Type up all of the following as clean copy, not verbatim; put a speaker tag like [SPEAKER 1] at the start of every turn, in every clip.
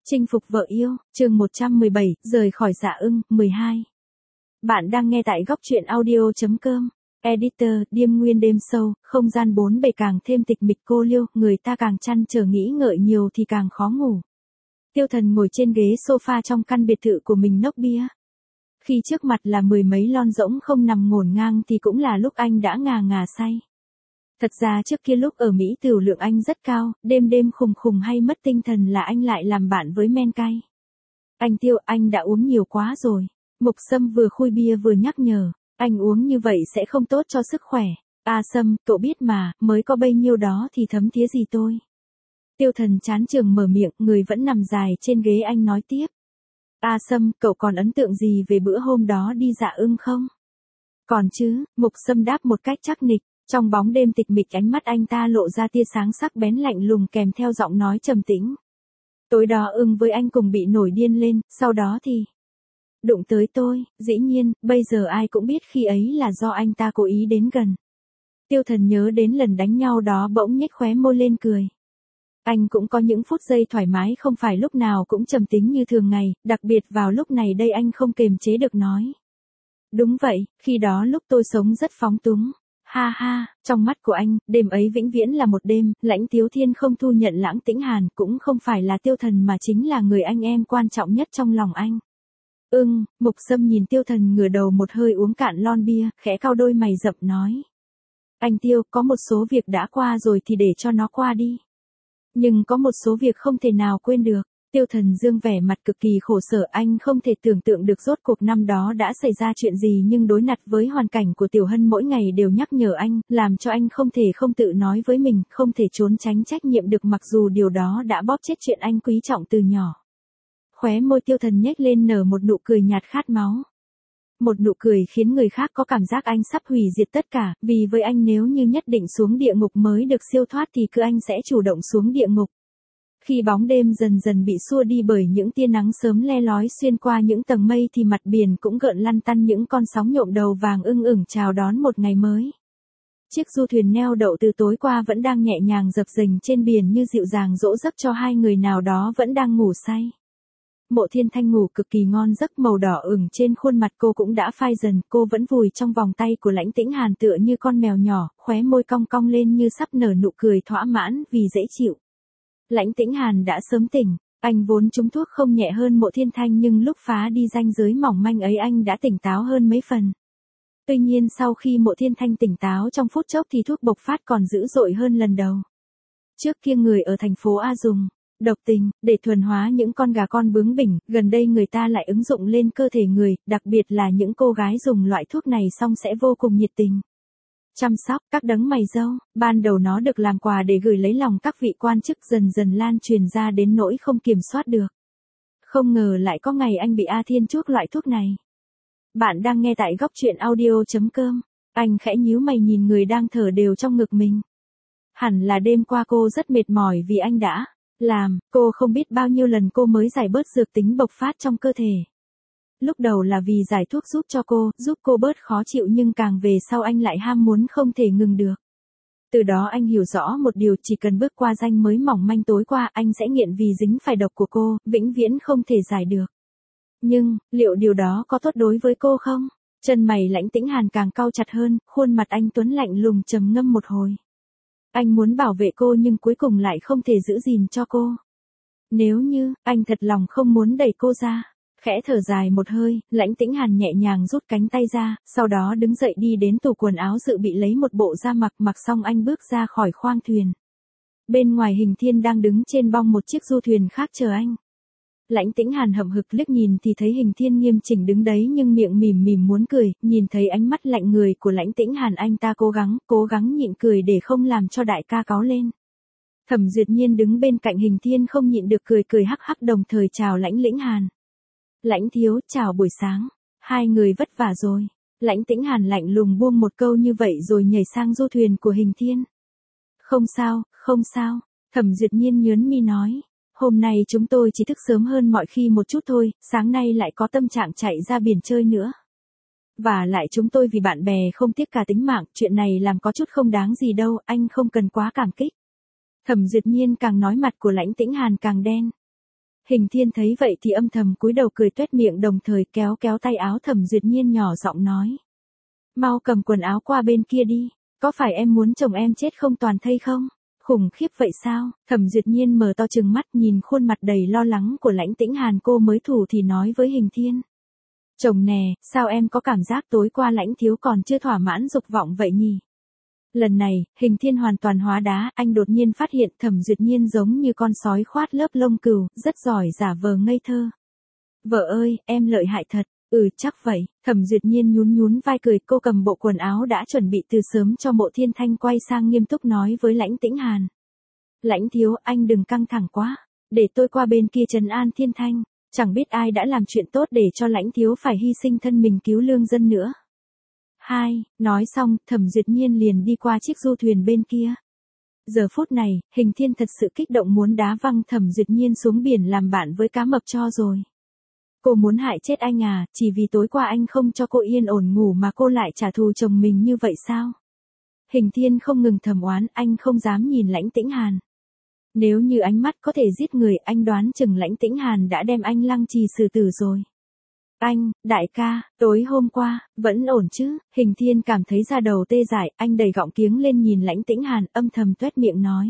[SPEAKER 1] Chinh phục vợ yêu, chương 117, rời khỏi Dạ Ưng, 12. Bạn đang nghe tại góc truyện audio.com. Editor, Điềm Nguyên đêm sâu, không gian bốn bề càng thêm tịch mịch cô liêu, người ta càng chăn trở nghĩ ngợi nhiều thì càng khó ngủ. Tiêu Thần ngồi trên ghế sofa trong căn biệt thự của mình nốc bia. Khi trước mặt là mười mấy lon rỗng không nằm ngổn ngang thì cũng là lúc anh đã ngà ngà say. Thật ra trước kia lúc ở Mỹ tửu lượng anh rất cao, đêm đêm khùng khùng hay mất tinh thần là anh lại làm bạn với men cay. Anh Tiêu, anh đã uống nhiều quá rồi. Mục Sâm vừa khui bia vừa nhắc nhở, anh uống như vậy sẽ không tốt cho sức khỏe. A Sâm, cậu biết mà, mới có bấy nhiêu đó thì thấm thía gì tôi. Tiêu Thần chán chường mở miệng, người vẫn nằm dài trên ghế anh nói tiếp. A Sâm, cậu còn ấn tượng gì về bữa hôm đó đi Dạ Ưng không? Còn chứ, Mục Sâm đáp một cách chắc nịch. Trong bóng đêm tịch mịch ánh mắt anh ta lộ ra tia sáng sắc bén lạnh lùng kèm theo giọng nói trầm tĩnh. Tối đó Ưng với anh cùng bị nổi điên lên, sau đó thì đụng tới tôi, dĩ nhiên, bây giờ ai cũng biết khi ấy là do anh ta cố ý đến gần. Tiêu Thần nhớ đến lần đánh nhau đó bỗng nhếch khóe môi lên cười. Anh cũng có những phút giây thoải mái không phải lúc nào cũng trầm tính như thường ngày, đặc biệt vào lúc này đây anh không kềm chế được nói. Đúng vậy, khi đó lúc tôi sống rất phóng túng. Ha ha, trong mắt của anh, đêm ấy vĩnh viễn là một đêm, Lãnh Tiếu Thiên không thu nhận Lãng Tĩnh Hàn, cũng không phải là Tiêu Thần mà chính là người anh em quan trọng nhất trong lòng anh. Mục Sâm nhìn Tiêu Thần ngửa đầu một hơi uống cạn lon bia, khẽ cau đôi mày rậm nói. Anh Tiêu, có một số việc đã qua rồi thì để cho nó qua đi. Nhưng có một số việc không thể nào quên được. Tiêu Thần dương vẻ mặt cực kỳ khổ sở, anh không thể tưởng tượng được rốt cuộc năm đó đã xảy ra chuyện gì, nhưng đối mặt với hoàn cảnh của Tiểu Hân mỗi ngày đều nhắc nhở anh, làm cho anh không thể không tự nói với mình, không thể trốn tránh trách nhiệm được mặc dù điều đó đã bóp chết chuyện anh quý trọng từ nhỏ. Khóe môi Tiêu Thần nhếch lên nở một nụ cười nhạt khát máu. Một nụ cười khiến người khác có cảm giác anh sắp hủy diệt tất cả, vì với anh nếu như nhất định xuống địa ngục mới được siêu thoát thì cứ anh sẽ chủ động xuống địa ngục. Khi bóng đêm dần dần bị xua đi bởi những tia nắng sớm le lói xuyên qua những tầng mây thì mặt biển cũng gợn lăn tăn những con sóng nhộm đầu vàng ưng ửng chào đón một ngày mới. Chiếc du thuyền neo đậu từ tối qua vẫn đang nhẹ nhàng dập dềnh trên biển như dịu dàng dỗ giấc cho hai người nào đó vẫn đang ngủ say. Mộ Thiên Thanh ngủ cực kỳ ngon giấc, màu đỏ ửng trên khuôn mặt cô cũng đã phai dần, cô vẫn vùi trong vòng tay của Lãnh Tĩnh Hàn tựa như con mèo nhỏ, khóe môi cong cong lên như sắp nở nụ cười thỏa mãn vì dễ chịu. Lãnh Tĩnh Hàn đã sớm tỉnh, anh vốn trúng thuốc không nhẹ hơn Mộ Thiên Thanh nhưng lúc phá đi ranh giới mỏng manh ấy anh đã tỉnh táo hơn mấy phần. Tuy nhiên sau khi Mộ Thiên Thanh tỉnh táo trong phút chốc thì thuốc bộc phát còn dữ dội hơn lần đầu. Trước kia người ở thành phố A dùng độc tình để thuần hóa những con gà con bướng bỉnh, gần đây người ta lại ứng dụng lên cơ thể người, đặc biệt là những cô gái dùng loại thuốc này xong sẽ vô cùng nhiệt tình. Chăm sóc, các đấng mày râu, ban đầu nó được làm quà để gửi lấy lòng các vị quan chức, dần dần lan truyền ra đến nỗi không kiểm soát được. Không ngờ lại có ngày anh bị A Thiên chuốc loại thuốc này. Bạn đang nghe tại góc truyện audio.com. Anh khẽ nhíu mày nhìn người đang thở đều trong ngực mình. Hẳn là đêm qua cô rất mệt mỏi vì anh đã làm, cô không biết bao nhiêu lần cô mới giải bớt dược tính bộc phát trong cơ thể. Lúc đầu là vì giải thuốc giúp cô bớt khó chịu nhưng càng về sau anh lại ham muốn không thể ngừng được. Từ đó anh hiểu rõ một điều, chỉ cần bước qua ranh mới mỏng manh tối qua anh sẽ nghiện vì dính phải độc của cô, vĩnh viễn không thể giải được. Nhưng, liệu điều đó có tốt đối với cô không? Chân mày Lãnh Tĩnh Hàn càng cau chặt hơn, khuôn mặt anh tuấn lạnh lùng trầm ngâm một hồi. Anh muốn bảo vệ cô nhưng cuối cùng lại không thể giữ gìn cho cô. Nếu như, anh thật lòng không muốn đẩy cô ra. Khẽ thở dài một hơi, Lãnh Tĩnh Hàn nhẹ nhàng rút cánh tay ra, sau đó đứng dậy đi đến tủ quần áo dự bị lấy một bộ ra mặc xong anh bước ra khỏi khoang thuyền. Bên ngoài Hình Thiên đang đứng trên bong một chiếc du thuyền khác chờ anh. Lãnh Tĩnh Hàn hậm hực liếc nhìn thì thấy Hình Thiên nghiêm chỉnh đứng đấy nhưng miệng mỉm mỉm muốn cười, nhìn thấy ánh mắt lạnh người của Lãnh Tĩnh Hàn anh ta cố gắng nhịn cười để không làm cho đại ca cáu lên. Thẩm Duyệt Nhiên đứng bên cạnh Hình Thiên không nhịn được cười hắc hắc đồng thời chào Lãnh Tĩnh Hàn. Lãnh thiếu, chào buổi sáng. Hai người vất vả rồi. Lãnh Tĩnh Hàn lạnh lùng buông một câu như vậy rồi nhảy sang du thuyền của Hình Thiên. Không sao. Thẩm Duyệt Nhiên nhớn mi nói. Hôm nay chúng tôi chỉ thức sớm hơn mọi khi một chút thôi, sáng nay lại có tâm trạng chạy ra biển chơi nữa. Và lại chúng tôi vì bạn bè không tiếc cả tính mạng, chuyện này làm có chút không đáng gì đâu, anh không cần quá cảm kích. Thẩm Duyệt Nhiên càng nói mặt của Lãnh Tĩnh Hàn càng đen. Hình Thiên thấy vậy thì âm thầm cúi đầu cười toét miệng, đồng thời kéo kéo tay áo Thẩm Duyệt Nhiên, nhỏ giọng nói. Mau cầm quần áo qua bên kia đi, có phải em muốn chồng em chết không toàn thây không? Khủng khiếp vậy sao? Thẩm Duyệt Nhiên mở to trừng mắt nhìn khuôn mặt đầy lo lắng của Lãnh Tĩnh Hàn, cô mới thủ thì nói với Hình Thiên. Chồng nè, sao em có cảm giác tối qua Lãnh thiếu còn chưa thỏa mãn dục vọng vậy nhỉ? Lần này, Hình Thiên hoàn toàn hóa đá, anh đột nhiên phát hiện Thẩm Duyệt Nhiên giống như con sói khoát lớp lông cừu, rất giỏi giả vờ ngây thơ. Vợ ơi, em lợi hại thật. Chắc vậy. Thẩm Duyệt Nhiên nhún nhún vai cười, cô cầm bộ quần áo đã chuẩn bị từ sớm cho Mộ Thiên Thanh, quay sang nghiêm túc nói với Lãnh Tĩnh Hàn. Lãnh thiếu, anh đừng căng thẳng quá, để tôi qua bên kia trấn an Thiên Thanh, chẳng biết ai đã làm chuyện tốt để cho Lãnh thiếu phải hy sinh thân mình cứu lương dân nữa. Nói xong, Thẩm Duyệt Nhiên liền đi qua chiếc du thuyền bên kia. Giờ phút này, Hình Thiên thật sự kích động muốn đá văng Thẩm Duyệt Nhiên xuống biển làm bạn với cá mập cho rồi. Cô muốn hại chết anh à, chỉ vì tối qua anh không cho cô yên ổn ngủ mà cô lại trả thù chồng mình như vậy sao? Hình Thiên không ngừng thầm oán, anh không dám nhìn Lãnh Tĩnh Hàn. Nếu như ánh mắt có thể giết người, anh đoán chừng Lãnh Tĩnh Hàn đã đem anh lăng trì xử tử rồi. Anh, đại ca, tối hôm qua, vẫn ổn chứ? Hình Thiên cảm thấy da đầu tê dại, anh đẩy gọng kiếng lên nhìn Lãnh Tĩnh Hàn, âm thầm toét miệng nói.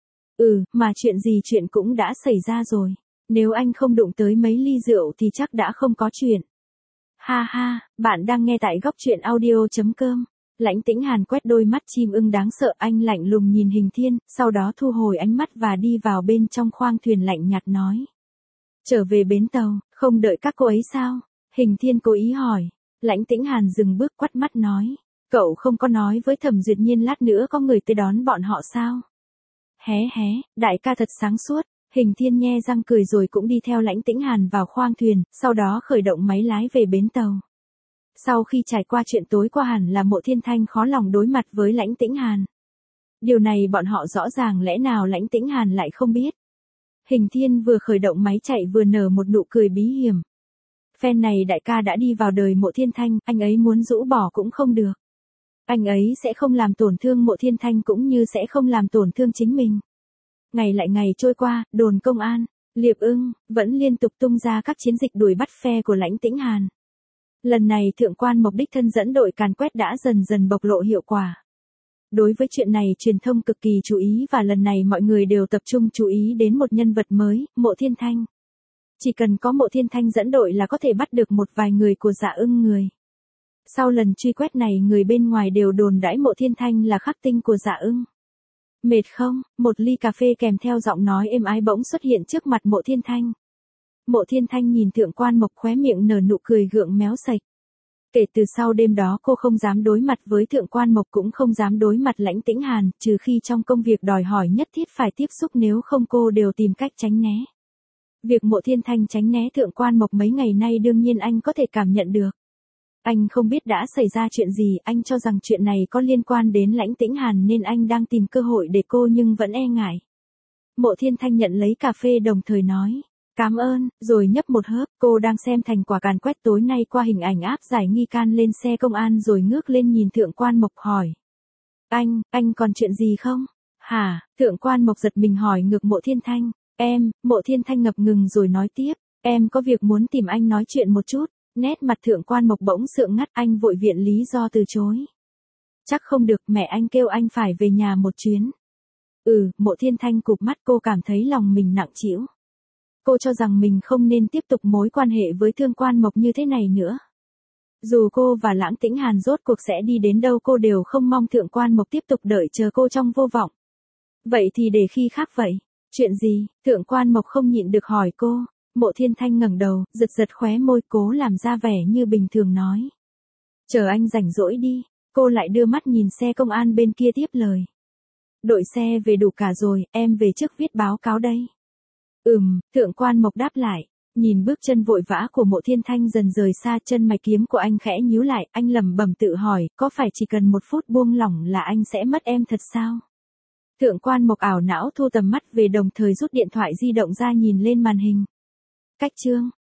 [SPEAKER 1] Mà chuyện gì, chuyện cũng đã xảy ra rồi. Nếu anh không đụng tới mấy ly rượu thì chắc đã không có chuyện. Ha ha, bạn đang nghe tại góc truyện audio.com. Lãnh Tĩnh Hàn quét đôi mắt chim ưng đáng sợ, anh lạnh lùng nhìn Hình Thiên, sau đó thu hồi ánh mắt và đi vào bên trong khoang thuyền, lạnh nhạt nói. Trở về bến tàu, không đợi các cô ấy sao? Hình Thiên cố ý hỏi. Lãnh Tĩnh Hàn dừng bước, quắt mắt nói. Cậu không có nói với Thẩm Duyệt Nhiên lát nữa có người tới đón bọn họ sao? Hé, đại ca thật sáng suốt. Hình Thiên nhe răng cười rồi cũng đi theo Lãnh Tĩnh Hàn vào khoang thuyền, sau đó khởi động máy lái về bến tàu. Sau khi trải qua chuyện tối qua, hẳn là Mộ Thiên Thanh khó lòng đối mặt với Lãnh Tĩnh Hàn. Điều này bọn họ rõ ràng, lẽ nào Lãnh Tĩnh Hàn lại không biết? Hình Thiên vừa khởi động máy chạy vừa nở một nụ cười bí hiểm. Phen này đại ca đã đi vào đời Mộ Thiên Thanh, anh ấy muốn rũ bỏ cũng không được. Anh ấy sẽ không làm tổn thương Mộ Thiên Thanh cũng như sẽ không làm tổn thương chính mình. Ngày lại ngày trôi qua, đồn công an, Liệp Ưng, vẫn liên tục tung ra các chiến dịch đuổi bắt phe của Lãnh Tĩnh Hàn. Lần này Thượng quan Mộc đích thân dẫn đội càn quét đã dần dần bộc lộ hiệu quả. Đối với chuyện này truyền thông cực kỳ chú ý và lần này mọi người đều tập trung chú ý đến một nhân vật mới, Mộ Thiên Thanh. Chỉ cần có Mộ Thiên Thanh dẫn đội là có thể bắt được một vài người của Dạ Ưng người. Sau lần truy quét này, người bên ngoài đều đồn đãi Mộ Thiên Thanh là khắc tinh của Dạ Ưng. Mệt không? Một ly cà phê kèm theo giọng nói êm ái bỗng xuất hiện trước mặt Mộ Thiên Thanh. Mộ Thiên Thanh nhìn Thượng quan Mộc, khóe miệng nở nụ cười gượng méo sạch. Kể từ sau đêm đó cô không dám đối mặt với Thượng quan Mộc, cũng không dám đối mặt Lãnh Tĩnh Hàn, trừ khi trong công việc đòi hỏi nhất thiết phải tiếp xúc, nếu không cô đều tìm cách tránh né. Việc Mộ Thiên Thanh tránh né Thượng quan Mộc mấy ngày nay đương nhiên anh có thể cảm nhận được. Anh không biết đã xảy ra chuyện gì, anh cho rằng chuyện này có liên quan đến Lãnh Tĩnh Hàn nên anh đang tìm cơ hội để cô, nhưng vẫn e ngại. Mộ Thiên Thanh nhận lấy cà phê đồng thời nói. Cảm ơn, rồi nhấp một hớp. Cô đang xem thành quả càn quét tối nay qua hình ảnh áp giải nghi can lên xe công an rồi ngước lên nhìn Thượng quan Mộc hỏi. Anh còn chuyện gì không? Hả? Thượng quan Mộc giật mình hỏi ngược Mộ Thiên Thanh. Mộ Thiên Thanh ngập ngừng rồi nói tiếp. Em có việc muốn tìm anh nói chuyện một chút. Nét mặt Thượng quan Mộc bỗng sượng ngắt, anh vội viện lý do từ chối. Chắc không được, mẹ anh kêu anh phải về nhà một chuyến. Mộ Thiên Thanh cụp mắt, cô cảm thấy lòng mình nặng trĩu. Cô cho rằng mình không nên tiếp tục mối quan hệ với Thượng quan Mộc như thế này nữa. Dù cô và Lãnh Tĩnh Hàn rốt cuộc sẽ đi đến đâu, cô đều không mong Thượng quan Mộc tiếp tục đợi chờ cô trong vô vọng. Vậy thì để khi khác vậy. Chuyện gì? Thượng quan Mộc không nhịn được hỏi cô. Mộ Thiên Thanh ngẩng đầu, giật khóe môi, cố làm ra vẻ như bình thường nói. Chờ anh rảnh rỗi đi. Cô lại đưa mắt nhìn xe công an bên kia tiếp lời. Đội xe về đủ cả rồi, em về trước viết báo cáo đây. Thượng quan Mộc đáp lại. Nhìn bước chân vội vã của Mộ Thiên Thanh dần rời xa, chân mày kiếm của anh khẽ nhíu lại, anh lẩm bẩm tự hỏi, có phải chỉ cần một phút buông lỏng là anh sẽ mất em thật sao? Thượng quan Mộc ảo não thu tầm mắt về, đồng thời rút điện thoại di động ra nhìn lên màn hình. Cách chương.